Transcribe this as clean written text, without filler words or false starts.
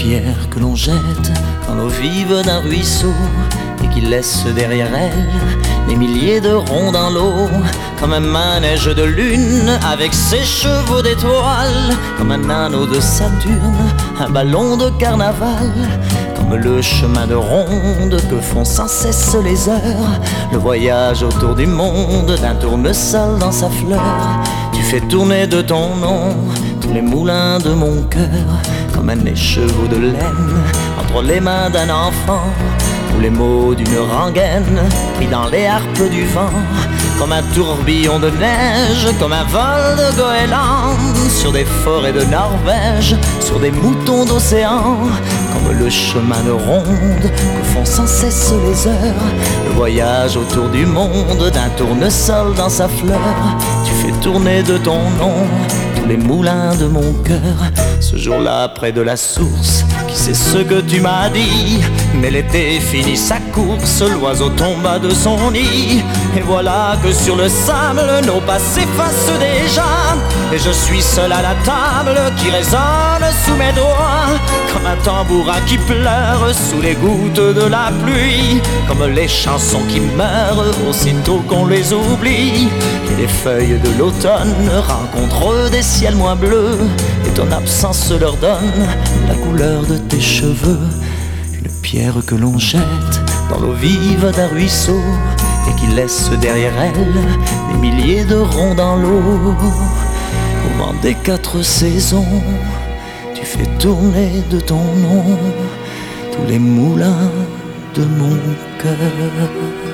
pierre que l'on jette dans l'eau vive d'un ruisseau et qui laisse derrière elle des milliers de ronds dans l'eau, comme un manège de lune avec ses chevaux d'étoiles, comme un anneau de Saturne, un ballon de carnaval, comme le chemin de ronde que font sans cesse les heures, le voyage autour du monde d'un tournesol dans sa fleur. Tu fais tourner de ton nom tous les moulins de mon cœur, comme un écheveau de laine entre les mains d'un enfant, ou les mots d'une rengaine pris dans les harpes du vent, comme un tourbillon de neige, comme un vol de goéland sur des forêts de Norvège, sur des moutons d'océan, comme le chemin de ronde que font sans cesse les heures, le voyage autour du monde d'un tournesol dans sa fleur. Tu fais tourner de ton nom tous les moulins de mon cœur. Ce jour-là près de la source, qui sait ce que tu m'as dit, mais l'été finit sa course, l'oiseau tomba de son nid, et voilà que sur le sable nos pas s'effacent déjà, et je suis seul à la table qui résonne sous mes doigts, comme un tambourin qui pleure sous les gouttes de la pluie, comme les chansons qui meurent aussitôt qu'on les oublie, et les feuilles de l'automne rencontrent des ciels moins bleus, et ton absence leur donne la couleur de tes cheveux. Une pierre que l'on jette dans l'eau vive d'un ruisseau et qui laisse derrière elle des milliers de ronds dans l'eau. Au vent des quatre saisons, tu fais tourner de ton nom tous les moulins de mon cœur.